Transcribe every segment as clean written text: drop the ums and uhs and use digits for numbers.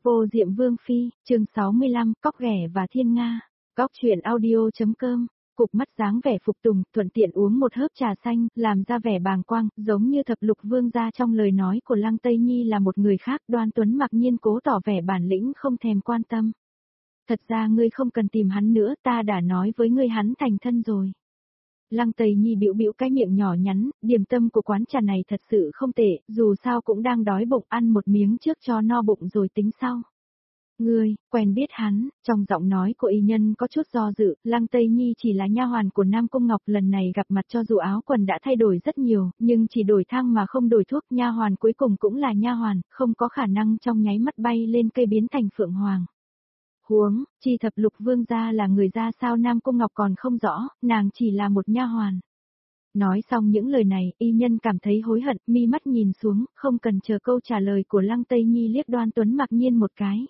Vô Diệm Vương Phi, chương 65, Cóc Ghẻ và Thiên Nga. Cóc truyện audio.com. Cục mắt dáng vẻ phục tùng, thuận tiện uống một hớp trà xanh, làm ra vẻ bàng quang, giống như thập lục vương gia trong lời nói của Lăng Tây Nhi là một người khác. Đoan Tuấn mặc nhiên cố tỏ vẻ bản lĩnh không thèm quan tâm. Thật ra ngươi không cần tìm hắn nữa, ta đã nói với ngươi hắn thành thân rồi. Lăng Tây Nhi bĩu bĩu cái miệng nhỏ nhắn, điểm tâm của quán trà này thật sự không tệ, dù sao cũng đang đói bụng, ăn một miếng trước cho no bụng rồi tính sau. Ngươi, quen biết hắn, trong giọng nói của y nhân có chút do dự, Lăng Tây Nhi chỉ là nha hoàn của Nam Cung Ngọc, lần này gặp mặt cho dù áo quần đã thay đổi rất nhiều, nhưng chỉ đổi thang mà không đổi thuốc, nha hoàn cuối cùng cũng là nha hoàn, không có khả năng trong nháy mắt bay lên cây biến thành phượng hoàng. Huống, chi thập lục vương gia là người ra sao Nam Cung Ngọc còn không rõ, nàng chỉ là một nha hoàn. Nói xong những lời này, y nhân cảm thấy hối hận, mi mắt nhìn xuống, không cần chờ câu trả lời của Lăng Tây Nhi liếc Đoan Tuấn mặc nhiên một cái.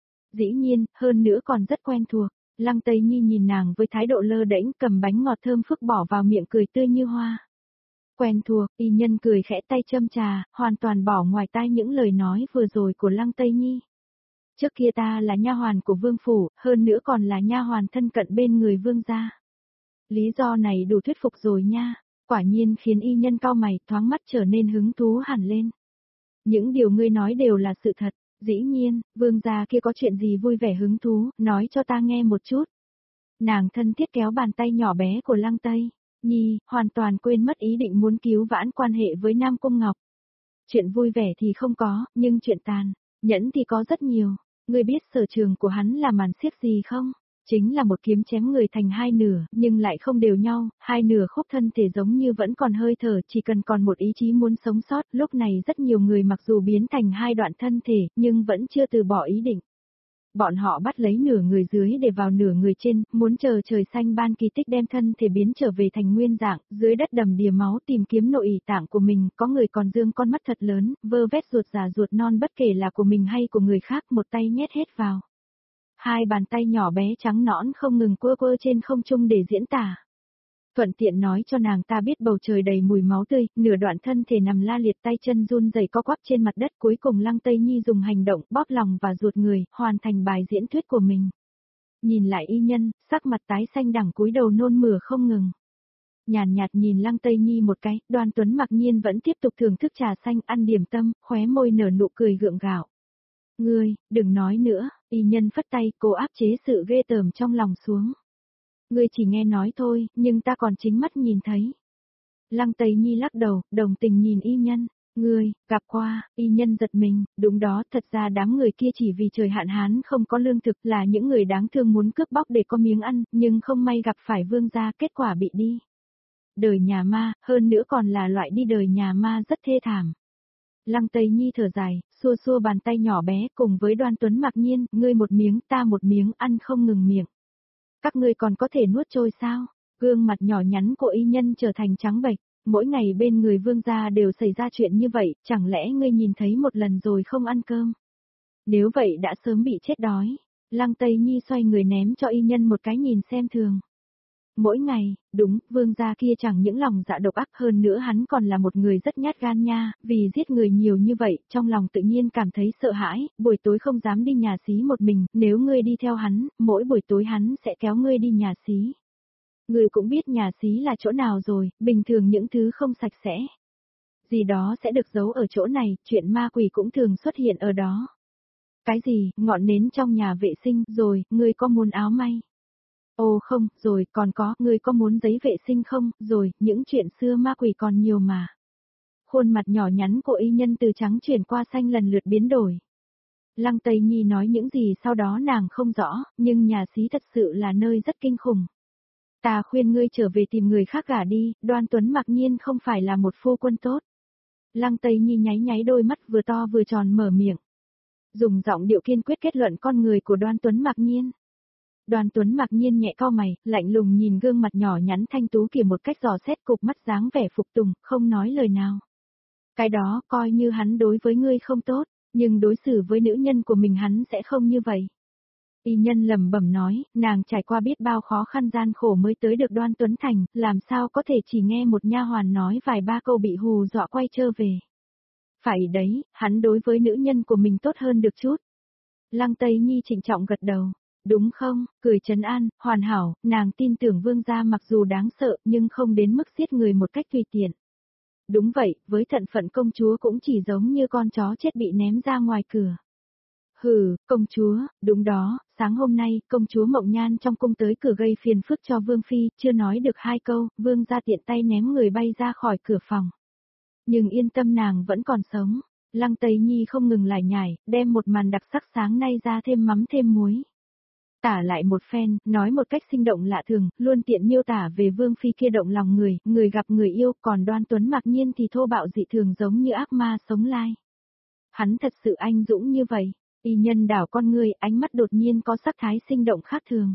Dĩ nhiên, hơn nữa còn rất quen thuộc, Lăng Tây Nhi nhìn nàng với thái độ lơ đễnh, cầm bánh ngọt thơm phức bỏ vào miệng cười tươi như hoa. Quen thuộc, y nhân cười khẽ tay châm trà, hoàn toàn bỏ ngoài tai những lời nói vừa rồi của Lăng Tây Nhi. Trước kia ta là nha hoàn của vương phủ, hơn nữa còn là nha hoàn thân cận bên người vương gia. Lý do này đủ thuyết phục rồi nha, quả nhiên khiến y nhân cau mày, thoáng mắt trở nên hứng thú hẳn lên. Những điều ngươi nói đều là sự thật, dĩ nhiên, vương gia kia có chuyện gì vui vẻ hứng thú, nói cho ta nghe một chút. Nàng thân thiết kéo bàn tay nhỏ bé của Lăng Tây Nhi, hoàn toàn quên mất ý định muốn cứu vãn quan hệ với Nam Cung Ngọc. Chuyện vui vẻ thì không có, nhưng chuyện tàn nhẫn thì có rất nhiều. Ngươi biết sở trường của hắn là màn xiết gì không? Chính là một kiếm chém người thành hai nửa, nhưng lại không đều nhau, hai nửa khúc thân thể giống như vẫn còn hơi thở, chỉ cần còn một ý chí muốn sống sót. Lúc này rất nhiều người mặc dù biến thành hai đoạn thân thể, nhưng vẫn chưa từ bỏ ý định. Bọn họ bắt lấy nửa người dưới để vào nửa người trên, muốn chờ trời xanh ban kỳ tích đem thân thể biến trở về thành nguyên dạng, dưới đất đầm đìa máu tìm kiếm nội ỷ tạng của mình, có người còn dương con mắt thật lớn, vơ vét ruột già ruột non bất kể là của mình hay của người khác, một tay nhét hết vào. Hai bàn tay nhỏ bé trắng nõn không ngừng quơ quơ trên không trung để diễn tả. Thuận tiện nói cho nàng ta biết bầu trời đầy mùi máu tươi, nửa đoạn thân thể nằm la liệt, tay chân run rẩy co quắp trên mặt đất. Cuối cùng Lăng Tây Nhi dùng hành động bóp lòng và ruột người, hoàn thành bài diễn thuyết của mình. Nhìn lại y nhân, sắc mặt tái xanh đẳng cúi đầu nôn mửa không ngừng. Nhàn nhạt nhìn Lăng Tây Nhi một cái, Đoan Tuấn mặc nhiên vẫn tiếp tục thưởng thức trà xanh ăn điểm tâm, khóe môi nở nụ cười gượng gạo. Ngươi, đừng nói nữa, y nhân phất tay, cố áp chế sự ghê tởm trong lòng xuống. Ngươi chỉ nghe nói thôi, nhưng ta còn chính mắt nhìn thấy. Lăng Tây Nhi lắc đầu, đồng tình nhìn y nhân. Ngươi, gặp qua, y nhân giật mình, đúng đó, thật ra đám người kia chỉ vì trời hạn hán không có lương thực, là những người đáng thương muốn cướp bóc để có miếng ăn, nhưng không may gặp phải vương gia, kết quả bị đi. Đời nhà ma, hơn nữa còn là loại đi đời nhà ma rất thê thảm. Lăng Tây Nhi thở dài, xua xua bàn tay nhỏ bé cùng với Đoan Tuấn mặc nhiên, ngươi một miếng ta một miếng ăn không ngừng miệng. Các ngươi còn có thể nuốt trôi sao? Gương mặt nhỏ nhắn của y nhân trở thành trắng bệch, mỗi ngày bên người vương gia đều xảy ra chuyện như vậy, chẳng lẽ ngươi nhìn thấy một lần rồi không ăn cơm? Nếu vậy đã sớm bị chết đói. Lăng Tây Nhi xoay người ném cho y nhân một cái nhìn xem thường. Mỗi ngày, đúng, vương gia kia chẳng những lòng dạ độc ác, hơn nữa hắn còn là một người rất nhát gan nha, vì giết người nhiều như vậy, trong lòng tự nhiên cảm thấy sợ hãi, buổi tối không dám đi nhà xí một mình, nếu ngươi đi theo hắn, mỗi buổi tối hắn sẽ kéo ngươi đi nhà xí. Ngươi cũng biết nhà xí là chỗ nào rồi, bình thường những thứ không sạch sẽ. Gì đó sẽ được giấu ở chỗ này, chuyện ma quỷ cũng thường xuất hiện ở đó. Cái gì, ngọn nến trong nhà vệ sinh, rồi, ngươi có muốn áo may? Ồ không, rồi, còn có, ngươi có muốn giấy vệ sinh không, rồi, những chuyện xưa ma quỷ còn nhiều mà. Khuôn mặt nhỏ nhắn của y nhân từ trắng chuyển qua xanh lần lượt biến đổi. Lăng Tây Nhi nói những gì sau đó nàng không rõ, nhưng nhà xí thật sự là nơi rất kinh khủng. Ta khuyên ngươi trở về tìm người khác gả đi, Đoan Tuấn mặc nhiên không phải là một phu quân tốt. Lăng Tây Nhi nháy nháy đôi mắt vừa to vừa tròn mở miệng. Dùng giọng điệu kiên quyết kết luận con người của Đoan Tuấn mặc nhiên. Đoan Tuấn mặc nhiên nhẹ cau mày, lạnh lùng nhìn gương mặt nhỏ nhắn thanh tú kia một cách dò xét, cục mắt dáng vẻ phục tùng, không nói lời nào. Cái đó coi như hắn đối với ngươi không tốt, nhưng đối xử với nữ nhân của mình hắn sẽ không như vậy. Y nhân lẩm bẩm nói, nàng trải qua biết bao khó khăn gian khổ mới tới được Đoan Tuấn Thành, làm sao có thể chỉ nghe một nha hoàn nói vài ba câu bị hù dọa quay trở về. Phải đấy, hắn đối với nữ nhân của mình tốt hơn được chút. Lăng Tây Nhi trịnh trọng gật đầu. Đúng không, cười trấn an, hoàn hảo, nàng tin tưởng vương gia mặc dù đáng sợ nhưng không đến mức giết người một cách tùy tiện. Đúng vậy, với thận phận công chúa cũng chỉ giống như con chó chết bị ném ra ngoài cửa. Hừ, công chúa, đúng đó, sáng hôm nay, công chúa Mộng Nhan trong cung tới cửa gây phiền phức cho Vương Phi, chưa nói được hai câu, Vương gia tiện tay ném người bay ra khỏi cửa phòng. Nhưng yên tâm nàng vẫn còn sống. Lăng Tây Nhi không ngừng lải nhải, đem một màn đặc sắc sáng nay ra thêm mắm thêm muối. Tả lại một phen, nói một cách sinh động lạ thường, luôn tiện miêu tả về Vương Phi kia động lòng người, người gặp người yêu, còn Đoan Tuấn Mặc Nhiên thì thô bạo dị thường giống như ác ma sống lai. Hắn thật sự anh dũng như vậy. Y nhân đảo con người, ánh mắt đột nhiên có sắc thái sinh động khác thường.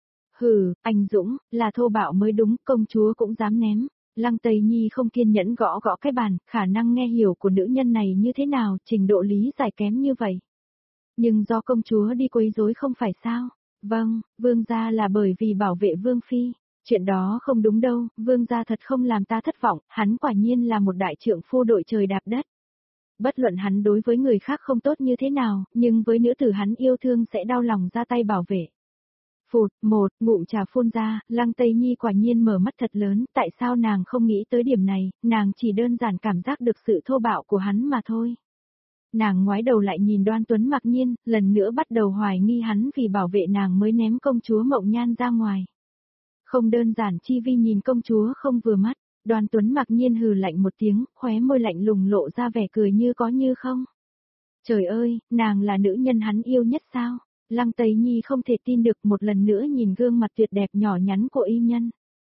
Hừ, anh dũng, là thô bạo mới đúng, công chúa cũng dám ném. Lăng Tây Nhi không kiên nhẫn gõ gõ cái bàn, khả năng nghe hiểu của nữ nhân này như thế nào, trình độ lý giải kém như vậy. Nhưng do công chúa đi quấy rối không phải sao? Vâng, vương gia là bởi vì bảo vệ vương phi. Chuyện đó không đúng đâu, vương gia thật không làm ta thất vọng, hắn quả nhiên là một đại trượng phu đội trời đạp đất. Bất luận hắn đối với người khác không tốt như thế nào, nhưng với nữ tử hắn yêu thương sẽ đau lòng ra tay bảo vệ. Phụt, một, ngụm trà phun ra, Lăng Tây Nhi quả nhiên mở mắt thật lớn, tại sao nàng không nghĩ tới điểm này, nàng chỉ đơn giản cảm giác được sự thô bạo của hắn mà thôi. Nàng ngoái đầu lại nhìn Đoan Tuấn Mặc Nhiên, lần nữa bắt đầu hoài nghi hắn vì bảo vệ nàng mới ném công chúa Mộng Nhan ra ngoài. Không đơn giản chi vi nhìn công chúa không vừa mắt, Đoan Tuấn Mặc Nhiên hừ lạnh một tiếng, khóe môi lạnh lùng lộ ra vẻ cười như có như không. Trời ơi, nàng là nữ nhân hắn yêu nhất sao? Lăng Tây Nhi không thể tin được một lần nữa nhìn gương mặt tuyệt đẹp nhỏ nhắn của y nhân.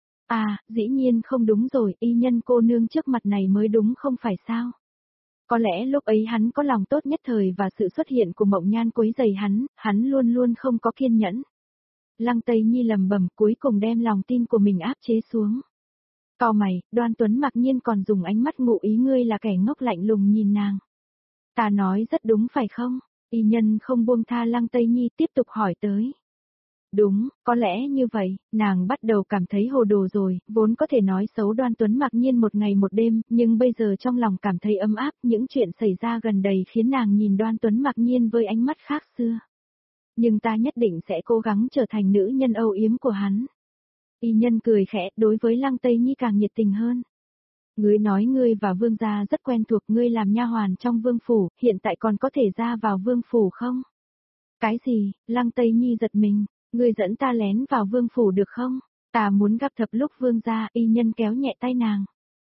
À, dĩ nhiên không đúng rồi, y nhân cô nương trước mặt này mới đúng không phải sao? Có lẽ lúc ấy hắn có lòng tốt nhất thời và sự xuất hiện của Mộng Nhan quấy rầy hắn luôn luôn không có kiên nhẫn. Lăng Tây Nhi lầm bầm cuối cùng đem lòng tin của mình áp chế xuống. Cau mày, Đoan Tuấn Mặc Nhiên còn dùng ánh mắt ngụ ý ngươi là kẻ ngốc lạnh lùng nhìn nàng. Ta nói rất đúng phải không? Y nhân không buông tha Lăng Tây Nhi tiếp tục hỏi tới. Đúng, có lẽ như vậy, nàng bắt đầu cảm thấy hồ đồ rồi, vốn có thể nói xấu Đoan Tuấn Mặc Nhiên một ngày một đêm, nhưng bây giờ trong lòng cảm thấy ấm áp, những chuyện xảy ra gần đây khiến nàng nhìn Đoan Tuấn Mặc Nhiên với ánh mắt khác xưa. Nhưng ta nhất định sẽ cố gắng trở thành nữ nhân âu yếm của hắn. Y nhân cười khẽ, đối với Lăng Tây Nhi càng nhiệt tình hơn. Ngươi nói ngươi và vương gia rất quen thuộc, ngươi làm nha hoàn trong vương phủ, hiện tại còn có thể ra vào vương phủ không? Cái gì? Lăng Tây Nhi giật mình, ngươi dẫn ta lén vào vương phủ được không? Ta muốn gặp thập lúc vương gia, y nhân kéo nhẹ tay nàng.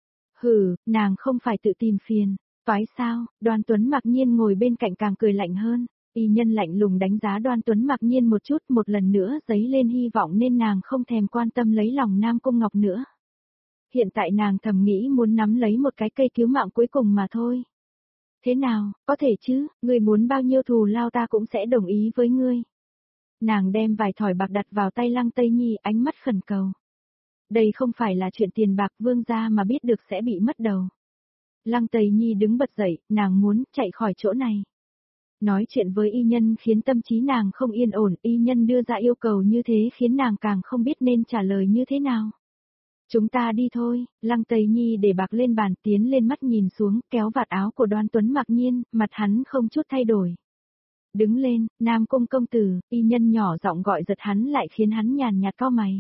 Hừ, nàng không phải tự tìm phiền, toái sao? Đoan Tuấn Mặc Nhiên ngồi bên cạnh càng cười lạnh hơn. Y nhân lạnh lùng đánh giá Đoan Tuấn Mặc Nhiên một chút, một lần nữa dấy lên hy vọng nên nàng không thèm quan tâm lấy lòng Nam Cung Ngọc nữa. Hiện tại nàng thầm nghĩ muốn nắm lấy một cái cây cứu mạng cuối cùng mà thôi. Thế nào, có thể chứ, ngươi muốn bao nhiêu thù lao ta cũng sẽ đồng ý với ngươi. Nàng đem vài thỏi bạc đặt vào tay Lăng Tây Nhi, ánh mắt khẩn cầu. Đây không phải là chuyện tiền bạc, vương gia mà biết được sẽ bị mất đầu. Lăng Tây Nhi đứng bật dậy, nàng muốn chạy khỏi chỗ này. Nói chuyện với y nhân khiến tâm trí nàng không yên ổn, y nhân đưa ra yêu cầu như thế khiến nàng càng không biết nên trả lời như thế nào. Chúng ta đi thôi, Lăng Tây Nhi để bạc lên bàn tiến lên mắt nhìn xuống, kéo vạt áo của Đoan Tuấn Mặc Nhiên, mặt hắn không chút thay đổi. Đứng lên, Nam Cung công tử, y nhân nhỏ giọng gọi giật hắn lại khiến hắn nhàn nhạt cau mày.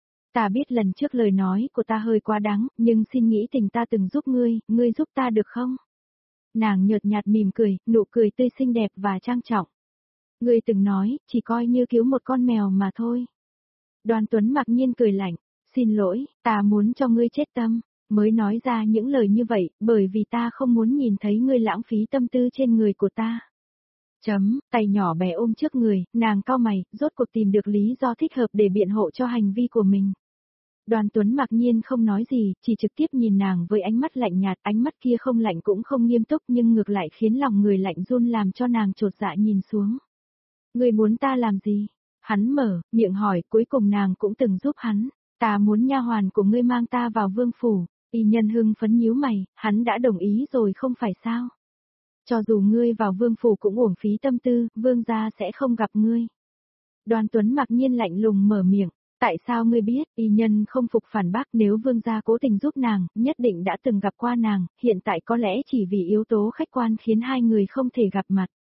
Ta biết lần trước lời nói của ta hơi quá đáng, nhưng xin nghĩ tình ta từng giúp ngươi giúp ta được không? Nàng nhợt nhạt mỉm cười, nụ cười tươi xinh đẹp và trang trọng. Ngươi từng nói, chỉ coi như cứu một con mèo mà thôi. Đoan Tuấn Mặc Nhiên cười lạnh, xin lỗi, ta muốn cho ngươi chết tâm, mới nói ra những lời như vậy, bởi vì ta không muốn nhìn thấy ngươi lãng phí tâm tư trên người của ta. Tay nhỏ bé ôm trước người, nàng cau mày, rốt cuộc tìm được lý do thích hợp để biện hộ cho hành vi của mình. Đoan Tuấn Mặc Nhiên không nói gì, chỉ trực tiếp nhìn nàng với ánh mắt lạnh nhạt, ánh mắt kia không lạnh cũng không nghiêm túc nhưng ngược lại khiến lòng người lạnh run làm cho nàng chột dạ nhìn xuống. Ngươi muốn ta làm gì? Hắn mở miệng hỏi, cuối cùng nàng cũng từng giúp hắn. Ta muốn nha hoàn của ngươi mang ta vào vương phủ. Y nhân hưng phấn nhíu mày, hắn đã đồng ý rồi không phải sao? Cho dù ngươi vào vương phủ cũng uổng phí tâm tư, vương gia sẽ không gặp ngươi. Đoan Tuấn Mặc Nhiên lạnh lùng mở miệng. Tại sao ngươi biết? Y nhân không phục phản bác, nếu vương gia cố tình giúp nàng, nhất định đã từng gặp qua nàng, hiện tại có lẽ chỉ vì yếu tố khách quan khiến hai người không thể gặp mặt.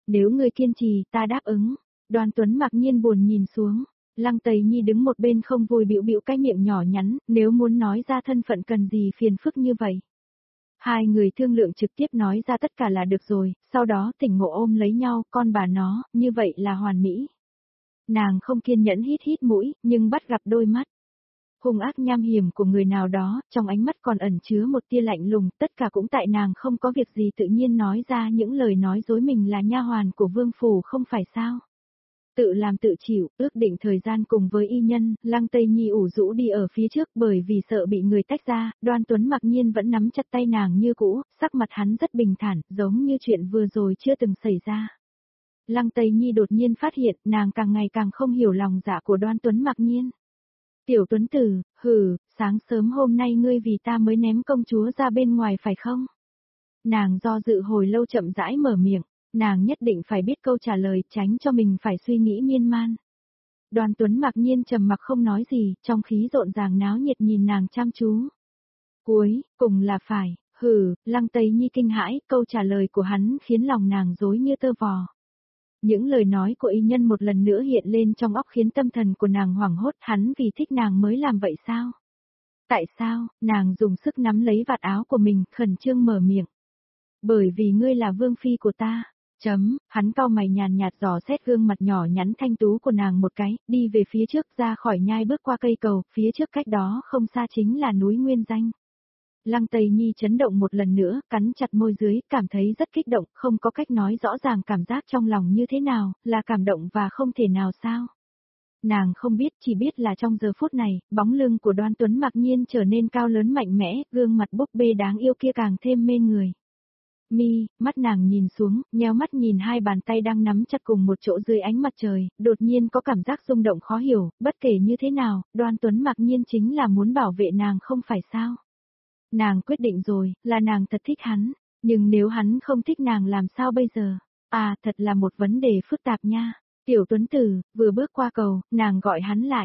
Nếu ngươi kiên trì, ta đáp ứng. Đoan Tuấn mặc nhiên buồn nhìn xuống. Lăng Tây Nhi đứng một bên không vui bĩu bĩu cái miệng nhỏ nhắn, nếu muốn nói ra thân phận cần gì phiền phức như vậy. Hai người thương lượng trực tiếp nói ra tất cả là được rồi, sau đó tỉnh ngộ ôm lấy nhau, con bà nó, như vậy là hoàn mỹ. Nàng không kiên nhẫn hít hít mũi, nhưng bắt gặp đôi mắt hung ác nham hiểm của người nào đó, trong ánh mắt còn ẩn chứa một tia lạnh lùng, tất cả cũng tại nàng không có việc gì tự nhiên nói ra những lời nói dối mình là nha hoàn của vương phủ không phải sao. Tự làm tự chịu, ước định thời gian cùng với y nhân, Lăng Tây Nhi ủ rũ đi ở phía trước bởi vì sợ bị người tách ra, Đoan Tuấn mặc nhiên vẫn nắm chặt tay nàng như cũ, sắc mặt hắn rất bình thản, giống như chuyện vừa rồi chưa từng xảy ra. Lăng Tây Nhi đột nhiên phát hiện nàng càng ngày càng không hiểu lòng dạ của Đoan Tuấn mặc nhiên. Tiểu Tuấn Tử, sáng sớm hôm nay ngươi vì ta mới ném công chúa ra bên ngoài phải không? Nàng do dự hồi lâu chậm rãi mở miệng, nàng nhất định phải biết câu trả lời tránh cho mình phải suy nghĩ miên man. Đoan Tuấn mặc nhiên trầm mặc không nói gì, trong khí rộn ràng náo nhiệt nhìn nàng chăm chú. Cuối, cùng là phải, Lăng Tây Nhi kinh hãi, câu trả lời của hắn khiến lòng nàng rối như tơ vò. Những lời nói của y nhân một lần nữa hiện lên trong óc khiến tâm thần của nàng hoảng hốt, hắn vì thích nàng mới làm vậy sao? Tại sao? Nàng dùng sức nắm lấy vạt áo của mình, khẩn trương mở miệng. Bởi vì ngươi là vương phi của ta. Hắn cau mày nhàn nhạt dò xét gương mặt nhỏ nhắn thanh tú của nàng một cái, đi về phía trước ra khỏi nhai bước qua cây cầu, phía trước cách đó không xa chính là núi Nguyên Danh. Lăng Tây Nhi chấn động một lần nữa, cắn chặt môi dưới, cảm thấy rất kích động, không có cách nói rõ ràng cảm giác trong lòng như thế nào, là cảm động và không thể nào sao. Nàng không biết, chỉ biết là trong giờ phút này, bóng lưng của Đoan Tuấn mặc nhiên trở nên cao lớn mạnh mẽ, gương mặt búp bê đáng yêu kia càng thêm mê người. Mắt nàng nhìn xuống, nheo mắt nhìn hai bàn tay đang nắm chặt cùng một chỗ dưới ánh mặt trời, đột nhiên có cảm giác rung động khó hiểu, bất kể như thế nào, Đoan Tuấn mặc nhiên chính là muốn bảo vệ nàng không phải sao. Nàng quyết định rồi, là nàng thật thích hắn, nhưng nếu hắn không thích nàng làm sao bây giờ? Thật là một vấn đề phức tạp nha. Tiểu Tuấn Tử, vừa bước qua cầu, nàng gọi hắn lại.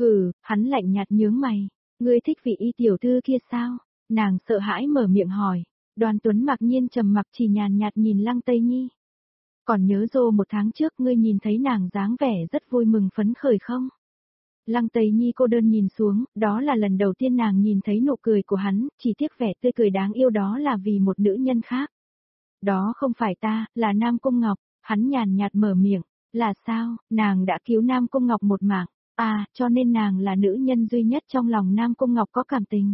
Hắn lạnh nhạt nhướng mày. Ngươi thích vị y tiểu thư kia sao? Nàng sợ hãi mở miệng hỏi. Đoan Tuấn mặc nhiên trầm mặc chỉ nhàn nhạt nhìn Lăng Tây Nhi. Còn nhớ Dô một tháng trước ngươi nhìn thấy nàng dáng vẻ rất vui mừng phấn khởi không? Lăng Tây Nhi cô đơn nhìn xuống, đó là lần đầu tiên nàng nhìn thấy nụ cười của hắn, chỉ tiếc vẻ tươi cười đáng yêu đó là vì một nữ nhân khác. Đó không phải ta, là Nam Cung Ngọc, hắn nhàn nhạt mở miệng, là sao, nàng đã cứu Nam Cung Ngọc một mạng, cho nên nàng là nữ nhân duy nhất trong lòng Nam Cung Ngọc có cảm tình.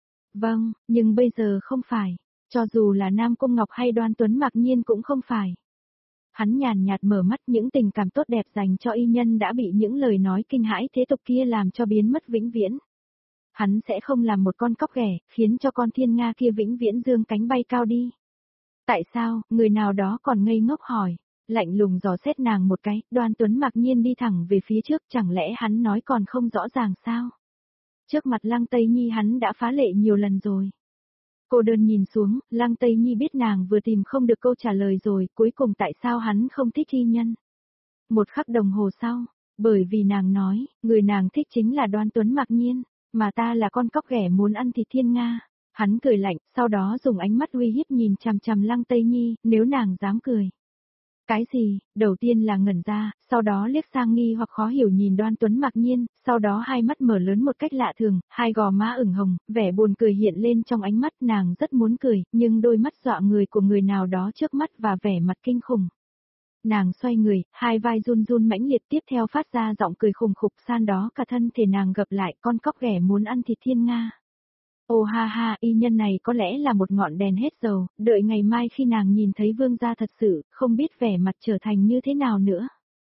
Vâng, nhưng bây giờ không phải, cho dù là Nam Cung Ngọc hay Đoan Tuấn mặc nhiên cũng không phải. Hắn nhàn nhạt mở mắt, những tình cảm tốt đẹp dành cho y nhân đã bị những lời nói kinh hãi thế tục kia làm cho biến mất vĩnh viễn. Hắn sẽ không làm một con cóc ghẻ, khiến cho con thiên nga kia vĩnh viễn dương cánh bay cao đi. Tại sao, người nào đó còn ngây ngốc hỏi, lạnh lùng dò xét nàng một cái, Đoan Tuấn mặc nhiên đi thẳng về phía trước, chẳng lẽ hắn nói còn không rõ ràng sao? Trước mặt Lăng Tây Nhi hắn đã phá lệ nhiều lần rồi. Cô đơn nhìn xuống, Lăng Tây Nhi biết nàng vừa tìm không được câu trả lời rồi, cuối cùng tại sao hắn không thích y nhân. Một khắc đồng hồ sau, bởi vì nàng nói, người nàng thích chính là Đoan Tuấn mặc nhiên, mà ta là con cóc ghẻ muốn ăn thịt thiên nga. Hắn cười lạnh, sau đó dùng ánh mắt uy hiếp nhìn chằm chằm Lăng Tây Nhi, nếu nàng dám cười. Cái gì? Đầu tiên là ngẩn ra, sau đó liếc sang nghi hoặc khó hiểu nhìn Đoan Tuấn mặc nhiên, sau đó hai mắt mở lớn một cách lạ thường, hai gò má ửng hồng, vẻ buồn cười hiện lên trong ánh mắt, nàng rất muốn cười, nhưng đôi mắt dọa người của người nào đó trước mắt và vẻ mặt kinh khủng. Nàng xoay người, hai vai run run mãnh liệt, tiếp theo phát ra giọng cười khủng khục, san đó cả thân thể nàng gập lại, con cóc ghẻ muốn ăn thịt thiên nga. Ô ha ha, y nhân này có lẽ là một ngọn đèn hết dầu, đợi ngày mai khi nàng nhìn thấy vương gia thật sự, không biết vẻ mặt trở thành như thế nào nữa.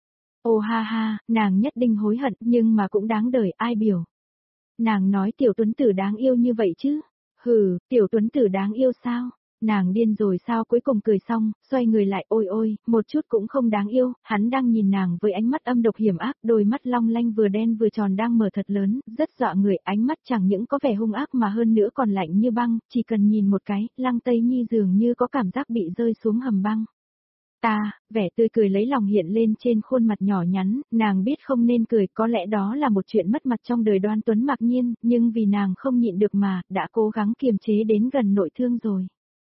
Ô ha ha, nàng nhất định hối hận, nhưng mà cũng đáng đời, ai biểu. Nàng nói tiểu Tuấn Tử đáng yêu như vậy chứ? Tiểu Tuấn Tử đáng yêu sao? Nàng điên rồi sao? Cuối cùng cười xong, xoay người lại, ôi ôi, một chút cũng không đáng yêu, hắn đang nhìn nàng với ánh mắt âm độc hiểm ác, đôi mắt long lanh vừa đen vừa tròn đang mở thật lớn, rất dọa người, ánh mắt chẳng những có vẻ hung ác mà hơn nữa còn lạnh như băng, chỉ cần nhìn một cái, Lăng Tây Nhi dường như có cảm giác bị rơi xuống hầm băng. Vẻ tươi cười lấy lòng hiện lên trên khuôn mặt nhỏ nhắn, nàng biết không nên cười, có lẽ đó là một chuyện mất mặt trong đời Đoan Tuấn mặc nhiên, nhưng vì nàng không nhịn được mà, đã cố gắng kiềm chế đến gần nội thương rồi.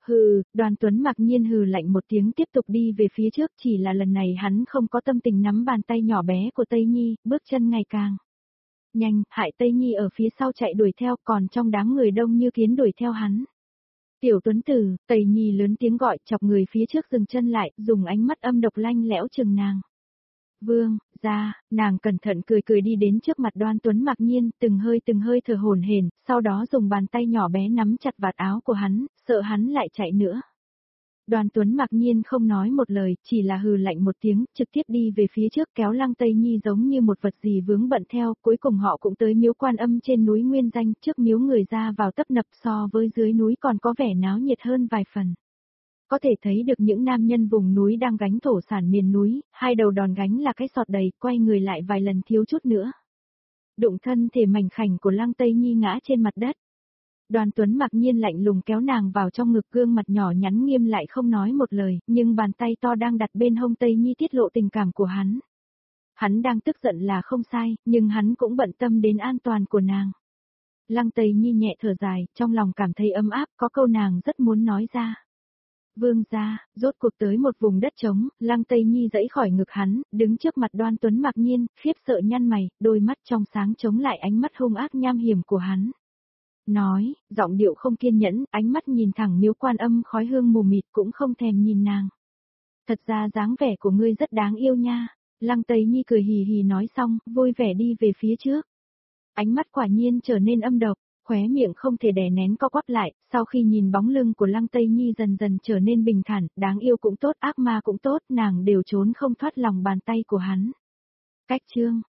Hừ, Đoàn Tuấn mặc nhiên hừ lạnh một tiếng tiếp tục đi về phía trước, chỉ là lần này hắn không có tâm tình nắm bàn tay nhỏ bé của Tây Nhi, bước chân ngày càng nhanh, hại Tây Nhi ở phía sau chạy đuổi theo, còn trong đám người đông như kiến đuổi theo hắn. Tiểu Tuấn Tử, Tây Nhi lớn tiếng gọi, chọc người phía trước dừng chân lại, dùng ánh mắt âm độc lanh lẽo chừng nàng. Vương, ra, nàng cẩn thận cười cười đi đến trước mặt Đoan Tuấn mặc nhiên, từng hơi thở hổn hển, sau đó dùng bàn tay nhỏ bé nắm chặt vạt áo của hắn, sợ hắn lại chạy nữa. Đoàn Tuấn mặc nhiên không nói một lời, chỉ là hừ lạnh một tiếng, trực tiếp đi về phía trước kéo Lăng Tây Nhi giống như một vật gì vướng bận theo, cuối cùng họ cũng tới miếu Quan Âm trên núi Nguyên Danh, trước miếu người ra vào tấp nập so với dưới núi còn có vẻ náo nhiệt hơn vài phần. Có thể thấy được những nam nhân vùng núi đang gánh thổ sản miền núi, hai đầu đòn gánh là cái sọt đầy, quay người lại vài lần thiếu chút nữa. Đụng thân thể mảnh khảnh của Lăng Tây Nhi ngã trên mặt đất. Đoàn Tuấn mặc nhiên lạnh lùng kéo nàng vào trong ngực, gương mặt nhỏ nhắn nghiêm lại không nói một lời, nhưng bàn tay to đang đặt bên hông Tây Nhi tiết lộ tình cảm của hắn. Hắn đang tức giận là không sai, nhưng hắn cũng bận tâm đến an toàn của nàng. Lăng Tây Nhi nhẹ thở dài, trong lòng cảm thấy ấm áp, có câu nàng rất muốn nói ra. Vương gia, rốt cuộc tới một vùng đất trống, Lăng Tây Nhi dẫy khỏi ngực hắn, đứng trước mặt Đoan Tuấn mặc nhiên, khiếp sợ nhăn mày, đôi mắt trong sáng chống lại ánh mắt hung ác nham hiểm của hắn. Nói, giọng điệu không kiên nhẫn, ánh mắt nhìn thẳng miếu Quan Âm khói hương mù mịt cũng không thèm nhìn nàng. Thật ra dáng vẻ của ngươi rất đáng yêu nha. Lăng Tây Nhi cười hì hì nói xong, vui vẻ đi về phía trước. Ánh mắt quả nhiên trở nên âm độc, khóe miệng không thể đè nén co quắp lại, sau khi nhìn bóng lưng của Lăng Tây Nhi dần dần trở nên bình thản, đáng yêu cũng tốt, ác ma cũng tốt, nàng đều trốn không thoát lòng bàn tay của hắn. Cách chương